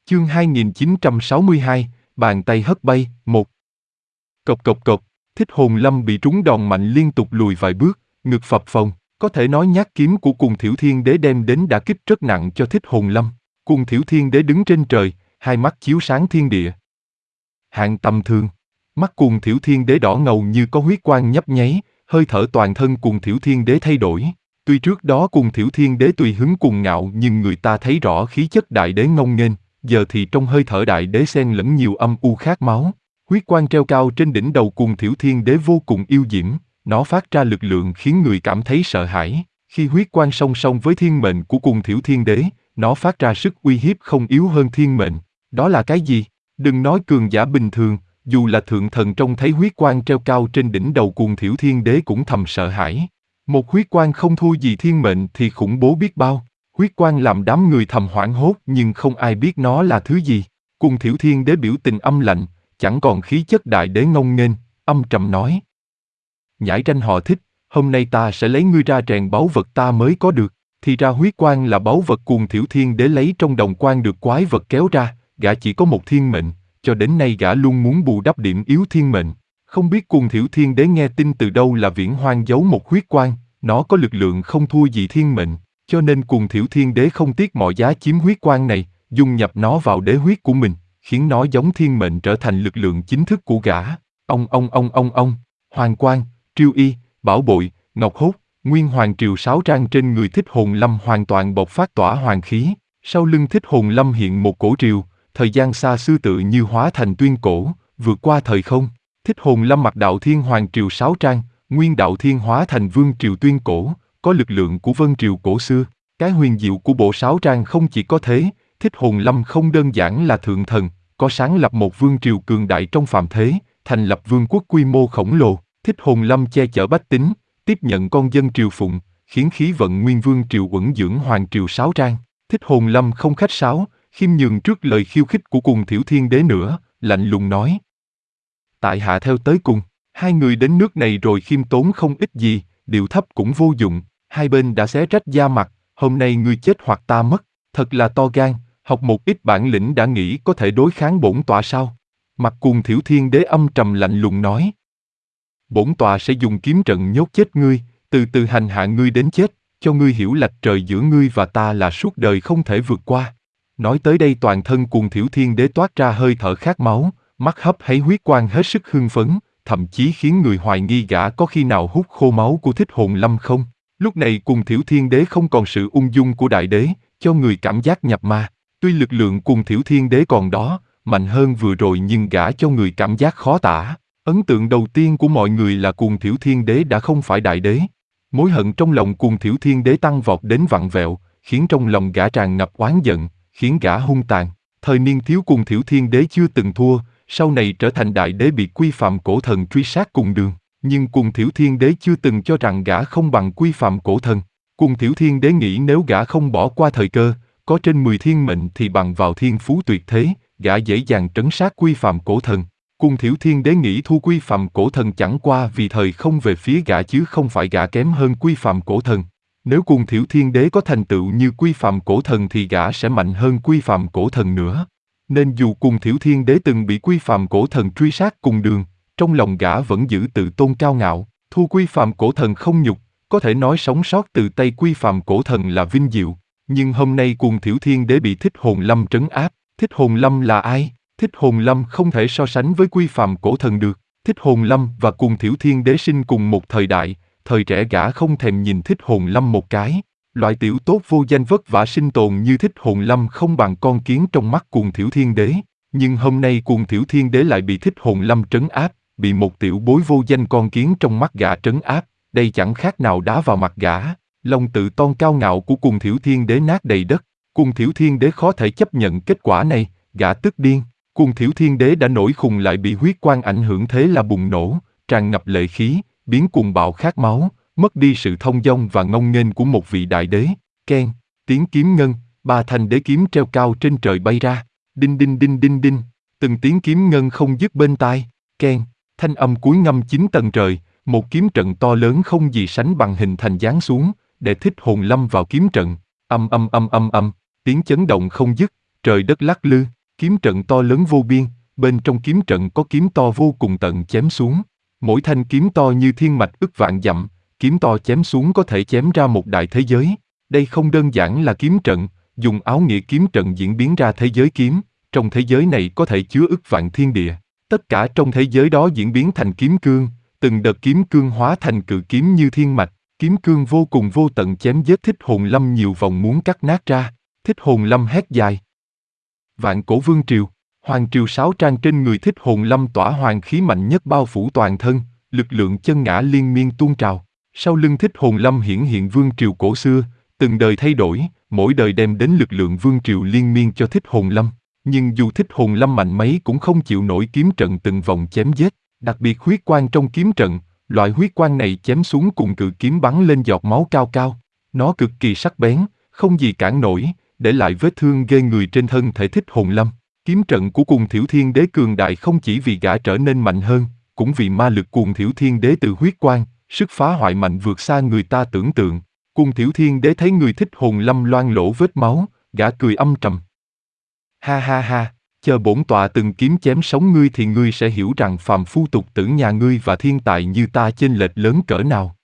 Chương 2962, bàn tay hất bay, 1. Cộc cộc cộc, Thích Hồn Lâm bị trúng đòn mạnh liên tục lùi vài bước, ngực phập phồng, có thể nói nhát kiếm của Cùng Thiểu Thiên Đế đem đến đả kích rất nặng cho Thích Hồn Lâm. Cùng Thiểu Thiên Đế đứng trên trời, hai mắt chiếu sáng thiên địa. Hạng tầm thường, mắt Cùng Thiểu Thiên Đế đỏ ngầu như có huyết quang nhấp nháy, hơi thở toàn thân Cùng Thiểu Thiên Đế thay đổi. Tuy trước đó Cùng Thiểu Thiên Đế tùy hứng cuồng ngạo nhưng người ta thấy rõ khí chất đại đế ngông nghênh, giờ thì trong hơi thở đại đế xen lẫn nhiều âm u khát máu. Huyết quang treo cao trên đỉnh đầu Cùng Thiểu Thiên Đế vô cùng yêu diễm, nó phát ra lực lượng khiến người cảm thấy sợ hãi. Khi huyết quang song song với thiên mệnh của Cùng Thiểu Thiên Đế, nó phát ra sức uy hiếp không yếu hơn thiên mệnh. Đó là cái gì? Đừng nói cường giả bình thường, dù là thượng thần trông thấy huyết quang treo cao trên đỉnh đầu Cùng Thiểu Thiên Đế cũng thầm sợ hãi. Một huyết quang không thua gì thiên mệnh thì khủng bố biết bao. Huyết quang làm đám người thầm hoảng hốt nhưng không ai biết nó là thứ gì. Cùng Thiểu Thiên Đế biểu tình âm lạnh, chẳng còn khí chất đại đế ngông nghênh, âm trầm nói. Nhãi ranh họ Thích, hôm nay ta sẽ lấy ngươi ra rèn báu vật ta mới có được. Thì ra huyết quang là báu vật Cùng Thiểu Thiên Đế lấy trong đồng quan được quái vật kéo ra, gã chỉ có một thiên mệnh, cho đến nay gã luôn muốn bù đắp điểm yếu thiên mệnh. Không biết Cùng Thiểu Thiên Đế nghe tin từ đâu là Viễn Hoang giấu một huyết quang, nó có lực lượng không thua gì thiên mệnh, cho nên Cùng Thiểu Thiên Đế không tiếc mọi giá chiếm huyết quang này, dung nhập nó vào đế huyết của mình, khiến nó giống thiên mệnh trở thành lực lượng chính thức của gã. Ông, hoàng quang, triêu y, bảo bội, ngọc hốt, nguyên hoàng triều sáu trang trên người Thích Hồn Lâm hoàn toàn bộc phát tỏa hoàng khí, sau lưng Thích Hồn Lâm hiện một cổ triều, thời gian xa xưa tự như hóa thành tuyên cổ, vượt qua thời không. Thích Hồn Lâm mặc đạo thiên hoàng triều sáu trang, nguyên đạo thiên hóa thành vương triều tuyên cổ, có lực lượng của vân triều cổ xưa. Cái huyền diệu của bộ sáu trang không chỉ có thế, Thích Hồn Lâm không đơn giản là thượng thần, có sáng lập một vương triều cường đại trong phàm thế, thành lập vương quốc quy mô khổng lồ. Thích Hồn Lâm che chở bách tính, tiếp nhận con dân triều phụng, khiến khí vận nguyên vương triều uẩn dưỡng hoàng triều sáu trang. Thích Hồn Lâm không khách sáo, khiêm nhường trước lời khiêu khích của Cùng Thiểu Thiên Đế nữa, lạnh lùng nói. Tại hạ theo tới cùng, hai người đến nước này rồi khiêm tốn không ít gì, điệu thấp cũng vô dụng, hai bên đã xé rách da mặt, hôm nay ngươi chết hoặc ta mất, thật là to gan, học một ít bản lĩnh đã nghĩ có thể đối kháng bổn tọa sao? Mặt Cùng Thiểu Thiên Đế âm trầm lạnh lùng nói. Bổn tọa sẽ dùng kiếm trận nhốt chết ngươi, từ từ hành hạ ngươi đến chết, cho ngươi hiểu lệch trời giữa ngươi và ta là suốt đời không thể vượt qua. Nói tới đây toàn thân Cùng Thiểu Thiên Đế toát ra hơi thở khát máu, mắt hấp háy huyết quang hết sức hưng phấn, thậm chí khiến người hoài nghi gã có khi nào hút khô máu của Thích Hồn Lâm không. Lúc này Cùng Thiểu Thiên Đế không còn sự ung dung của đại đế, cho người cảm giác nhập ma. Tuy lực lượng Cùng Thiểu Thiên Đế còn đó, mạnh hơn vừa rồi nhưng gã cho người cảm giác khó tả. Ấn tượng đầu tiên của mọi người là Cùng Thiểu Thiên Đế đã không phải đại đế. Mối hận trong lòng Cùng Thiểu Thiên Đế tăng vọt đến vặn vẹo, khiến trong lòng gã tràn ngập oán giận, khiến gã hung tàn. Thời niên thiếu Cùng Thiểu Thiên Đế chưa từng thua, sau này trở thành đại đế bị Quy Phạm Cổ Thần truy sát cùng đường. Nhưng Cùng Thiểu Thiên Đế chưa từng cho rằng gã không bằng Quy Phạm Cổ Thần. Cùng Thiểu Thiên Đế nghĩ nếu gã không bỏ qua thời cơ, có trên 10 thiên mệnh thì bằng vào thiên phú tuyệt thế, gã dễ dàng trấn sát Quy Phạm Cổ Thần. Cùng Thiểu Thiên Đế nghĩ thua Quy Phạm Cổ Thần chẳng qua vì thời không về phía gã chứ không phải gã kém hơn Quy Phạm Cổ Thần. Nếu Cùng Thiểu Thiên Đế có thành tựu như Quy Phạm Cổ Thần thì gã sẽ mạnh hơn Quy Phạm Cổ Thần nữa. Nên dù Cùng Thiểu Thiên Đế từng bị Quy Phạm Cổ Thần truy sát cùng đường, trong lòng gã vẫn giữ tự tôn cao ngạo, thua Quy Phạm Cổ Thần không nhục, có thể nói sống sót từ tay Quy Phạm Cổ Thần là vinh diệu. Nhưng hôm nay Cùng Thiểu Thiên Đế bị Thích Hồn Lâm trấn áp. Thích Hồn Lâm là ai? Thích Hồn Lâm không thể so sánh với Quy Phạm Cổ Thần được. Thích Hồn Lâm và Cùng Thiểu Thiên Đế sinh cùng một thời đại, thời trẻ gã không thèm nhìn Thích Hồn Lâm một cái. Loại tiểu tốt vô danh vất vả sinh tồn như Thích Hồn Lâm không bằng con kiến trong mắt Cùng Thiểu Thiên Đế. Nhưng hôm nay Cùng Thiểu Thiên Đế lại bị Thích Hồn Lâm trấn áp, bị một tiểu bối vô danh con kiến trong mắt gã trấn áp, đây chẳng khác nào đá vào mặt gã. Lòng tự tôn cao ngạo của Cùng Thiểu Thiên Đế nát đầy đất. Cùng Thiểu Thiên Đế khó thể chấp nhận kết quả này, gã tức điên. Cùng Thiểu Thiên Đế đã nổi khùng lại bị huyết quang ảnh hưởng thế là bùng nổ, tràn ngập lệ khí, biến cuồng bạo khát máu, mất đi sự thông dong và ngông nghênh của một vị đại đế. Keng, tiếng kiếm ngân, ba thanh đế kiếm treo cao trên trời bay ra. Đinh đinh đinh đinh đinh, từng tiếng kiếm ngân không dứt bên tai. Keng, thanh âm cuối ngâm 9 tầng trời, một kiếm trận to lớn không gì sánh bằng hình thành giáng xuống, để Thích Hồn Lâm vào kiếm trận. Âm, tiếng chấn động không dứt, trời đất lắc lư. Kiếm trận to lớn vô biên, bên trong kiếm trận có kiếm to vô cùng tận chém xuống. Mỗi thanh kiếm to như thiên mạch ức vạn dặm, kiếm to chém xuống có thể chém ra một đại thế giới. Đây không đơn giản là kiếm trận, dùng áo nghĩa kiếm trận diễn biến ra thế giới kiếm, trong thế giới này có thể chứa ức vạn thiên địa. Tất cả trong thế giới đó diễn biến thành kiếm cương, từng đợt kiếm cương hóa thành cự kiếm như thiên mạch, kiếm cương vô cùng vô tận chém giết Thích Hồn Lâm nhiều vòng muốn cắt nát ra. Thích Hồn Lâm hét dài. Vạn Cổ Vương Triều, Hoàng Triều Sáu Trang trên người Thích Hồn Lâm tỏa hoàng khí mạnh nhất bao phủ toàn thân, lực lượng chân ngã liên miên tuôn trào. Sau lưng Thích Hồn Lâm hiển hiện Vương Triều cổ xưa, từng đời thay đổi, mỗi đời đem đến lực lượng Vương Triều liên miên cho Thích Hồn Lâm. Nhưng dù Thích Hồn Lâm mạnh mấy cũng không chịu nổi kiếm trận từng vòng chém giết, đặc biệt huyết quang trong kiếm trận, loại huyết quang này chém xuống cùng cự kiếm bắn lên giọt máu cao cao. Nó cực kỳ sắc bén, không gì cản nổi, để lại vết thương ghê người trên thân thể Thích Hồn Lâm. Kiếm trận của Cuồng Thiểu Thiên Đế cường đại không chỉ vì gã trở nên mạnh hơn, cũng vì ma lực Cuồng Thiểu Thiên Đế từ huyết quang, sức phá hoại mạnh vượt xa người ta tưởng tượng. Cuồng Thiểu Thiên Đế thấy người Thích Hồn Lâm loang lỗ vết máu, gã cười âm trầm. Ha ha ha, chờ bổn tọa từng kiếm chém sống ngươi thì ngươi sẽ hiểu rằng phàm phu tục tử nhà ngươi và thiên tài như ta chênh lệch lớn cỡ nào.